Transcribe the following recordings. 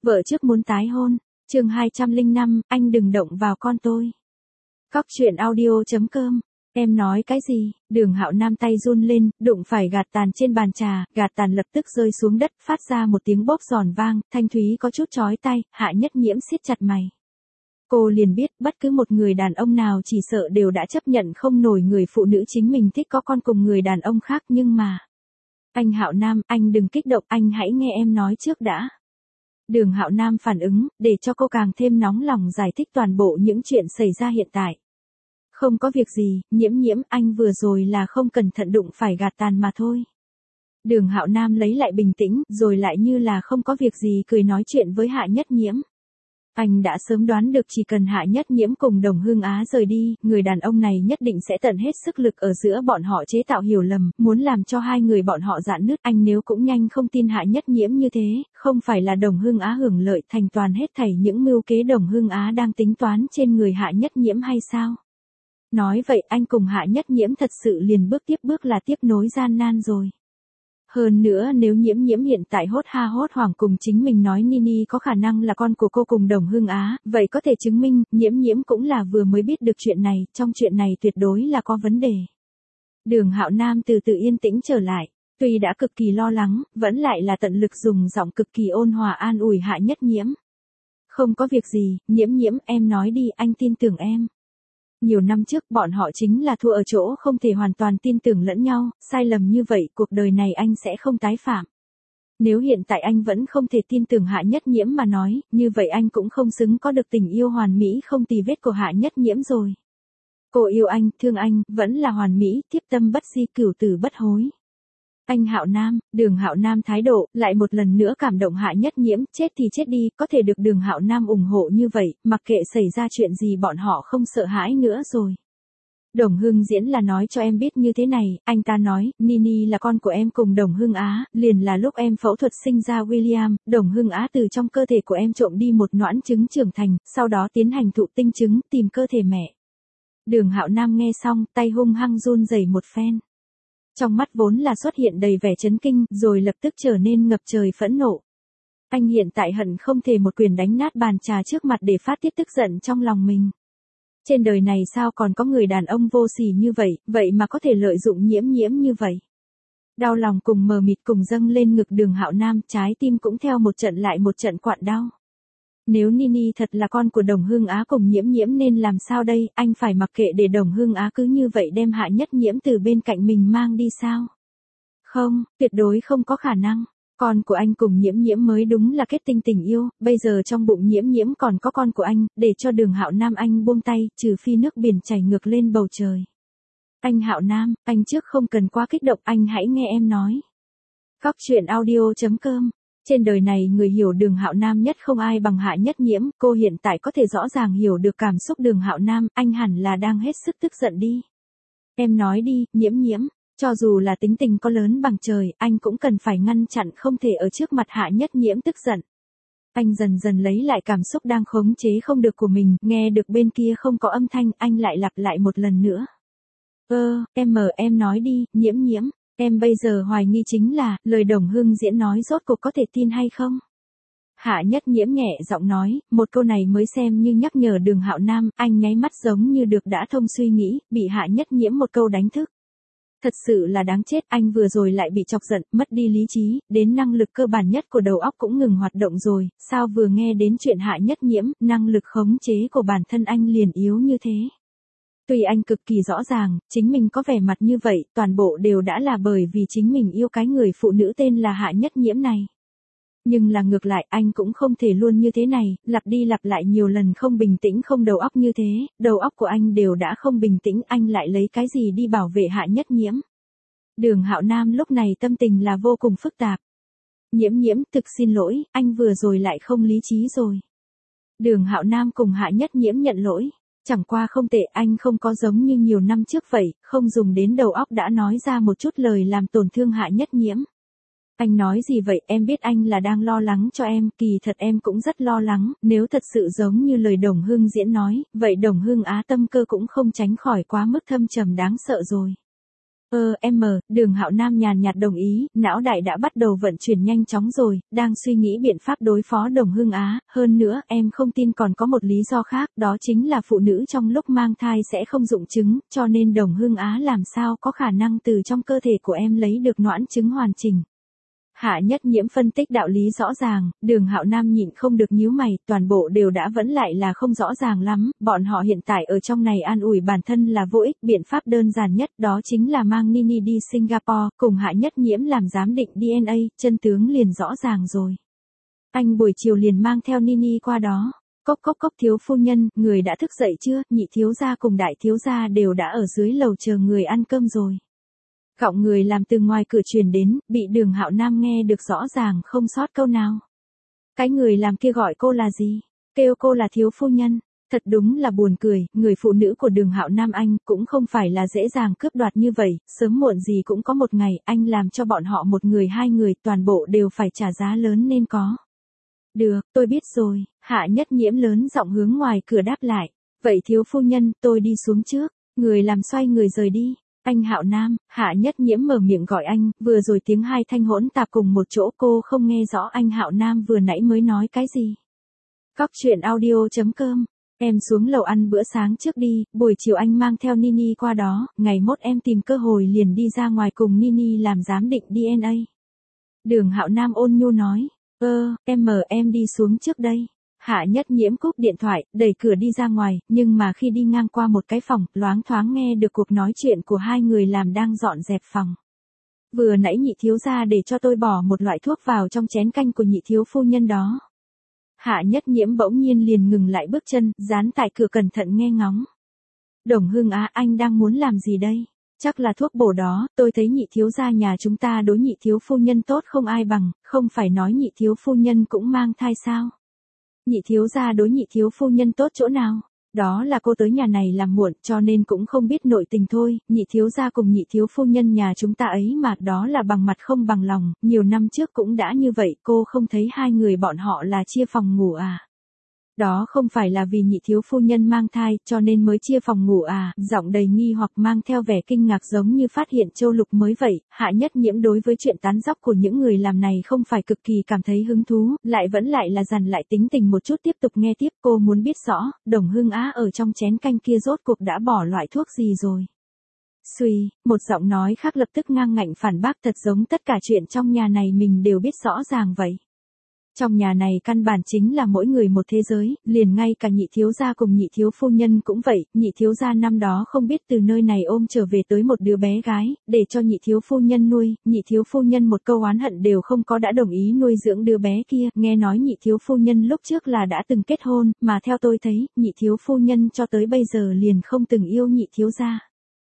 Vợ trước muốn tái hôn. Chương 205, anh đừng động vào con tôi. Cóc truyện audio.com. Em nói cái gì? Đường Hạo Nam tay run lên, đụng phải gạt tàn trên bàn trà, gạt tàn lập tức rơi xuống đất, phát ra một tiếng bóp giòn vang, thanh thúy có chút chói tai. Hạ Nhất Nhiễm siết chặt mày. Cô liền biết bất cứ một người đàn ông nào chỉ sợ đều đã chấp nhận không nổi người phụ nữ chính mình thích có con cùng người đàn ông khác, nhưng mà... Anh Hạo Nam, anh đừng kích động, anh hãy nghe em nói trước đã. Đường Hạo Nam phản ứng, để cho cô càng thêm nóng lòng giải thích toàn bộ những chuyện xảy ra hiện tại. Không có việc gì, Nhiễm, anh vừa rồi là không cẩn thận đụng phải gạt tàn mà thôi. Đường Hạo Nam lấy lại bình tĩnh, rồi lại như là không có việc gì cười nói chuyện với Hạ Nhất Nhiễm. Anh đã sớm đoán được chỉ cần Hạ Nhất Nhiễm cùng Đồng Hương Á rời đi, người đàn ông này nhất định sẽ tận hết sức lực ở giữa bọn họ chế tạo hiểu lầm, muốn làm cho hai người bọn họ rạn nứt. Anh nếu cũng nhanh không tin Hạ Nhất Nhiễm như thế, không phải là Đồng Hương Á hưởng lợi thành toàn hết thảy những mưu kế Đồng Hương Á đang tính toán trên người Hạ Nhất Nhiễm hay sao? Nói vậy anh cùng Hạ Nhất Nhiễm thật sự liền bước tiếp bước là tiếp nối gian nan rồi. Hơn nữa nếu Nhiễm hiện tại hốt hoảng cùng chính mình nói Nini có khả năng là con của cô cùng Đồng Hương Á, vậy có thể chứng minh Nhiễm cũng là vừa mới biết được chuyện này, trong chuyện này tuyệt đối là có vấn đề. Đường Hạo Nam từ từ yên tĩnh trở lại, tuy đã cực kỳ lo lắng, vẫn lại là tận lực dùng giọng cực kỳ ôn hòa an ủi Hạ Nhất Nhiễm. Không có việc gì, Nhiễm, em nói đi, anh tin tưởng em. Nhiều năm trước bọn họ chính là thua ở chỗ không thể hoàn toàn tin tưởng lẫn nhau, sai lầm như vậy cuộc đời này anh sẽ không tái phạm. Nếu hiện tại anh vẫn không thể tin tưởng Hạ Nhất Nhiễm mà nói, như vậy anh cũng không xứng có được tình yêu hoàn mỹ không tì vết của Hạ Nhất Nhiễm rồi. Cô yêu anh, thương anh, vẫn là hoàn mỹ, tiếp tâm bất di, cửu tử bất hối. Anh Hạo Nam, Đường Hạo Nam thái độ, lại một lần nữa cảm động Hạ Nhất Nhiễm, chết thì chết đi, có thể được Đường Hạo Nam ủng hộ như vậy, mặc kệ xảy ra chuyện gì bọn họ không sợ hãi nữa rồi. Đồng Hương Diễn là nói cho em biết như thế này, anh ta nói, Nini là con của em cùng Đồng Hương Á, liền là lúc em phẫu thuật sinh ra William, Đồng Hương Á từ trong cơ thể của em trộm đi một noãn trứng trưởng thành, sau đó tiến hành thụ tinh trứng, tìm cơ thể mẹ. Đường Hạo Nam nghe xong, tay hung hăng run rẩy một phen. Trong mắt vốn là xuất hiện đầy vẻ chấn kinh, rồi lập tức trở nên ngập trời phẫn nộ. Anh hiện tại hận không thể một quyền đánh nát bàn trà trước mặt để phát tiết tức giận trong lòng mình. Trên đời này sao còn có người đàn ông vô sỉ như vậy, vậy mà có thể lợi dụng Nhiễm như vậy. Đau lòng cùng mờ mịt cùng dâng lên ngực Đường Hạo Nam, trái tim cũng theo một trận lại một trận quặn đau. Nếu Nini thật là con của Đồng Hương Á cùng Nhiễm nên làm sao đây, anh phải mặc kệ để Đồng Hương Á cứ như vậy đem Hạ Nhất Nhiễm từ bên cạnh mình mang đi sao? Không, tuyệt đối không có khả năng. Con của anh cùng Nhiễm mới đúng là kết tinh tình yêu, bây giờ trong bụng Nhiễm còn có con của anh, để cho Đường Hạo Nam anh buông tay, trừ phi nước biển chảy ngược lên bầu trời. Anh Hạo Nam, anh trước không cần quá kích động, anh hãy nghe em nói. Cóc truyện audio.com. Trên đời này người hiểu Đường Hạo Nam nhất không ai bằng Hạ Nhất Nhiễm, cô hiện tại có thể rõ ràng hiểu được cảm xúc Đường Hạo Nam, anh hẳn là đang hết sức tức giận đi. Em nói đi, Nhiễm, cho dù là tính tình có lớn bằng trời, anh cũng cần phải ngăn chặn không thể ở trước mặt Hạ Nhất Nhiễm tức giận. Anh dần dần lấy lại cảm xúc đang khống chế không được của mình, nghe được bên kia không có âm thanh, anh lại lặp lại một lần nữa. Em nói đi, Nhiễm. Em bây giờ hoài nghi chính là, lời Đồng Hương Diễn nói rốt cuộc có thể tin hay không? Hạ Nhất Nhiễm nhẹ giọng nói, một câu này mới xem như nhắc nhở Đường Hạo Nam, anh nháy mắt giống như được đã thông suy nghĩ, bị Hạ Nhất Nhiễm một câu đánh thức. Thật sự là đáng chết, anh vừa rồi lại bị chọc giận, mất đi lý trí, đến năng lực cơ bản nhất của đầu óc cũng ngừng hoạt động rồi, sao vừa nghe đến chuyện Hạ Nhất Nhiễm, năng lực khống chế của bản thân anh liền yếu như thế? Tuy anh cực kỳ rõ ràng, chính mình có vẻ mặt như vậy, toàn bộ đều đã là bởi vì chính mình yêu cái người phụ nữ tên là Hạ Nhất Nhiễm này. Nhưng là ngược lại, anh cũng không thể luôn như thế này, lặp đi lặp lại nhiều lần không bình tĩnh không đầu óc như thế, đầu óc của anh đều đã không bình tĩnh, anh lại lấy cái gì đi bảo vệ Hạ Nhất Nhiễm. Đường Hạo Nam lúc này tâm tình là vô cùng phức tạp. Nhiễm, thực xin lỗi, anh vừa rồi lại không lý trí rồi. Đường Hạo Nam cùng Hạ Nhất Nhiễm nhận lỗi. Chẳng qua không tệ, anh không có giống như nhiều năm trước vậy, không dùng đến đầu óc đã nói ra một chút lời làm tổn thương Hạ Nhất Nhiễm. Anh nói gì vậy, em biết anh là đang lo lắng cho em, kỳ thật em cũng rất lo lắng, nếu thật sự giống như lời Đồng Hương Diễn nói, vậy Đồng Hương Á tâm cơ cũng không tránh khỏi quá mức thâm trầm đáng sợ rồi. Đường Hạo Nam nhàn nhạt đồng ý, não đại đã bắt đầu vận chuyển nhanh chóng rồi, đang suy nghĩ biện pháp đối phó Đồng Hưng Á, hơn nữa, em không tin còn có một lý do khác, đó chính là phụ nữ trong lúc mang thai sẽ không dụng trứng, cho nên Đồng Hưng Á làm sao có khả năng từ trong cơ thể của em lấy được noãn trứng hoàn chỉnh. Hạ Nhất Nhiễm phân tích đạo lý rõ ràng, Đường Hạo Nam nhịn không được nhíu mày, toàn bộ đều đã vẫn lại là không rõ ràng lắm, bọn họ hiện tại ở trong này an ủi bản thân là vô ích, biện pháp đơn giản nhất đó chính là mang Nini đi Singapore, cùng Hạ Nhất Nhiễm làm giám định DNA, chân tướng liền rõ ràng rồi. Anh buổi chiều liền mang theo Nini qua đó. Cốc cốc cốc thiếu phu nhân, người đã thức dậy chưa, nhị thiếu gia cùng đại thiếu gia đều đã ở dưới lầu chờ người ăn cơm rồi. Cọng người làm từ ngoài cửa truyền đến, bị Đường Hạo Nam nghe được rõ ràng không sót câu nào. Cái người làm kia gọi cô là gì? Kêu cô là thiếu phu nhân. Thật đúng là buồn cười, người phụ nữ của Đường Hạo Nam anh cũng không phải là dễ dàng cướp đoạt như vậy, sớm muộn gì cũng có một ngày anh làm cho bọn họ một người hai người toàn bộ đều phải trả giá lớn nên có. Được, tôi biết rồi, Hạ Nhất Nhiễm lớn giọng hướng ngoài cửa đáp lại. Vậy thiếu phu nhân, tôi đi xuống trước, người làm xoay người rời đi. Anh Hạo Nam, Hạ Nhất Nhiễm mở miệng gọi anh, vừa rồi tiếng hai thanh hỗn tạp cùng một chỗ cô không nghe rõ anh Hạo Nam vừa nãy mới nói cái gì. Cóc truyện audio.com, em xuống lầu ăn bữa sáng trước đi, buổi chiều anh mang theo Nini qua đó, ngày mốt em tìm cơ hội liền đi ra ngoài cùng Nini làm giám định DNA. Đường Hạo Nam ôn nhu nói, em đi xuống trước đây. Hạ Nhất Nhiễm cúp điện thoại, đẩy cửa đi ra ngoài, nhưng mà khi đi ngang qua một cái phòng, loáng thoáng nghe được cuộc nói chuyện của hai người làm đang dọn dẹp phòng. Vừa nãy nhị thiếu gia để cho tôi bỏ một loại thuốc vào trong chén canh của nhị thiếu phu nhân đó. Hạ Nhất Nhiễm bỗng nhiên liền ngừng lại bước chân, dán tại cửa cẩn thận nghe ngóng. Đồng Hưng Á, anh đang muốn làm gì đây? Chắc là thuốc bổ đó, tôi thấy nhị thiếu gia nhà chúng ta đối nhị thiếu phu nhân tốt không ai bằng, không phải nói nhị thiếu phu nhân cũng mang thai sao? Nhị thiếu gia đối nhị thiếu phu nhân tốt chỗ nào? Đó là cô tới nhà này làm muộn cho nên cũng không biết nội tình thôi, nhị thiếu gia cùng nhị thiếu phu nhân nhà chúng ta ấy mà đó là bằng mặt không bằng lòng, nhiều năm trước cũng đã như vậy, cô không thấy hai người bọn họ là chia phòng ngủ à? Đó không phải là vì nhị thiếu phu nhân mang thai cho nên mới chia phòng ngủ à? Giọng đầy nghi hoặc mang theo vẻ kinh ngạc giống như phát hiện châu lục mới vậy. Hạ Nhất Nhiễm đối với chuyện tán dóc của những người làm này không phải cực kỳ cảm thấy hứng thú, lại vẫn lại là dằn lại tính tình một chút tiếp tục nghe tiếp. Cô muốn biết rõ, Đồng Hưng Á ở trong chén canh kia rốt cuộc đã bỏ loại thuốc gì rồi. Suy, một giọng nói khác lập tức ngang ngạnh phản bác thật giống tất cả chuyện trong nhà này mình đều biết rõ ràng vậy. Trong nhà này căn bản chính là mỗi người một thế giới, liền ngay cả nhị thiếu gia cùng nhị thiếu phu nhân cũng vậy, nhị thiếu gia năm đó không biết từ nơi này ôm trở về tới một đứa bé gái, để cho nhị thiếu phu nhân nuôi, nhị thiếu phu nhân một câu oán hận đều không có đã đồng ý nuôi dưỡng đứa bé kia, nghe nói nhị thiếu phu nhân lúc trước là đã từng kết hôn, mà theo tôi thấy, nhị thiếu phu nhân cho tới bây giờ liền không từng yêu nhị thiếu gia.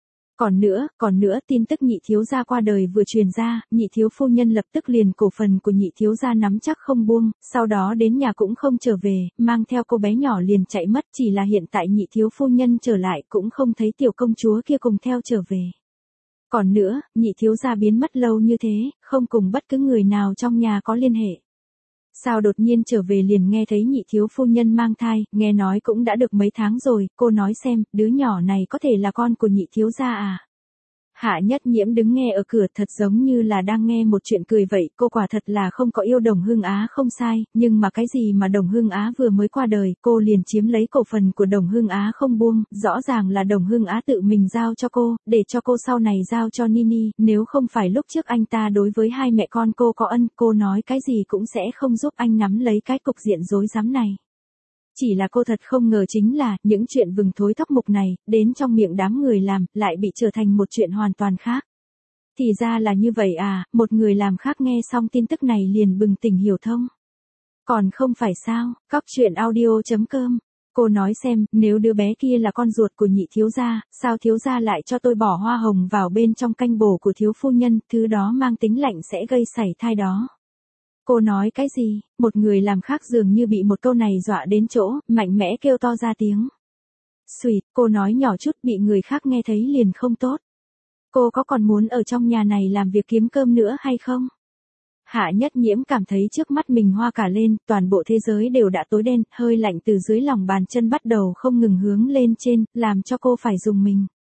Còn nữa, tin tức nhị thiếu gia qua đời vừa truyền ra, nhị thiếu phu nhân lập tức liền cổ phần của nhị thiếu gia nắm chắc không buông, sau đó đến nhà cũng không trở về, mang theo cô bé nhỏ liền chạy mất, chỉ là hiện tại nhị thiếu phu nhân trở lại cũng không thấy tiểu công chúa kia cùng theo trở về. Còn nữa, nhị thiếu gia biến mất lâu như thế, không cùng bất cứ người nào trong nhà có liên hệ. Sao đột nhiên trở về liền nghe thấy nhị thiếu phu nhân mang thai, nghe nói cũng đã được mấy tháng rồi, cô nói xem, đứa nhỏ này có thể là con của nhị thiếu gia à? Hạ Nhất Nhiễm đứng nghe ở cửa thật giống như là đang nghe một chuyện cười vậy, cô quả thật là không có yêu Đồng Hưng Á không sai, nhưng mà cái gì mà Đồng Hưng Á vừa mới qua đời, cô liền chiếm lấy cổ phần của Đồng Hưng Á không buông, rõ ràng là Đồng Hưng Á tự mình giao cho cô, để cho cô sau này giao cho Nini, nếu không phải lúc trước anh ta đối với hai mẹ con cô có ân, cô nói cái gì cũng sẽ không giúp anh nắm lấy cái cục diện rối rắm này. Chỉ là cô thật không ngờ chính là, những chuyện vừng thối thóc mục này, đến trong miệng đám người làm, lại bị trở thành một chuyện hoàn toàn khác. Thì ra là như vậy à, một người làm khác nghe xong tin tức này liền bừng tỉnh hiểu thông. Còn không phải sao, cóc truyện audio.com. Cô nói xem, nếu đứa bé kia là con ruột của nhị thiếu gia, sao thiếu gia lại cho tôi bỏ hoa hồng vào bên trong canh bổ của thiếu phu nhân, thứ đó mang tính lạnh sẽ gây sảy thai đó. Cô nói cái gì? Một người làm khác dường như bị một câu này dọa đến chỗ, mạnh mẽ kêu to ra tiếng. Xuyệt, cô nói nhỏ chút bị người khác nghe thấy liền không tốt. Cô có còn muốn ở trong nhà này làm việc kiếm cơm nữa hay không? Hạ Nhất Nhiễm cảm thấy trước mắt mình hoa cả lên, toàn bộ thế giới đều đã tối đen, hơi lạnh từ dưới lòng bàn chân bắt đầu không ngừng hướng lên trên, làm cho cô phải dùng mình.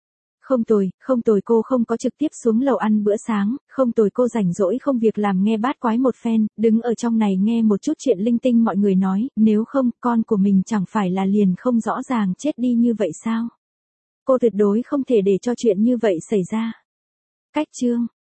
Không tồi cô không có trực tiếp xuống lầu ăn bữa sáng, không tồi cô rảnh rỗi không việc làm nghe bát quái một phen, đứng ở trong này nghe một chút chuyện linh tinh mọi người nói, nếu không, con của mình chẳng phải là liền không rõ ràng chết đi như vậy sao? Cô tuyệt đối không thể để cho chuyện như vậy xảy ra. Cách chương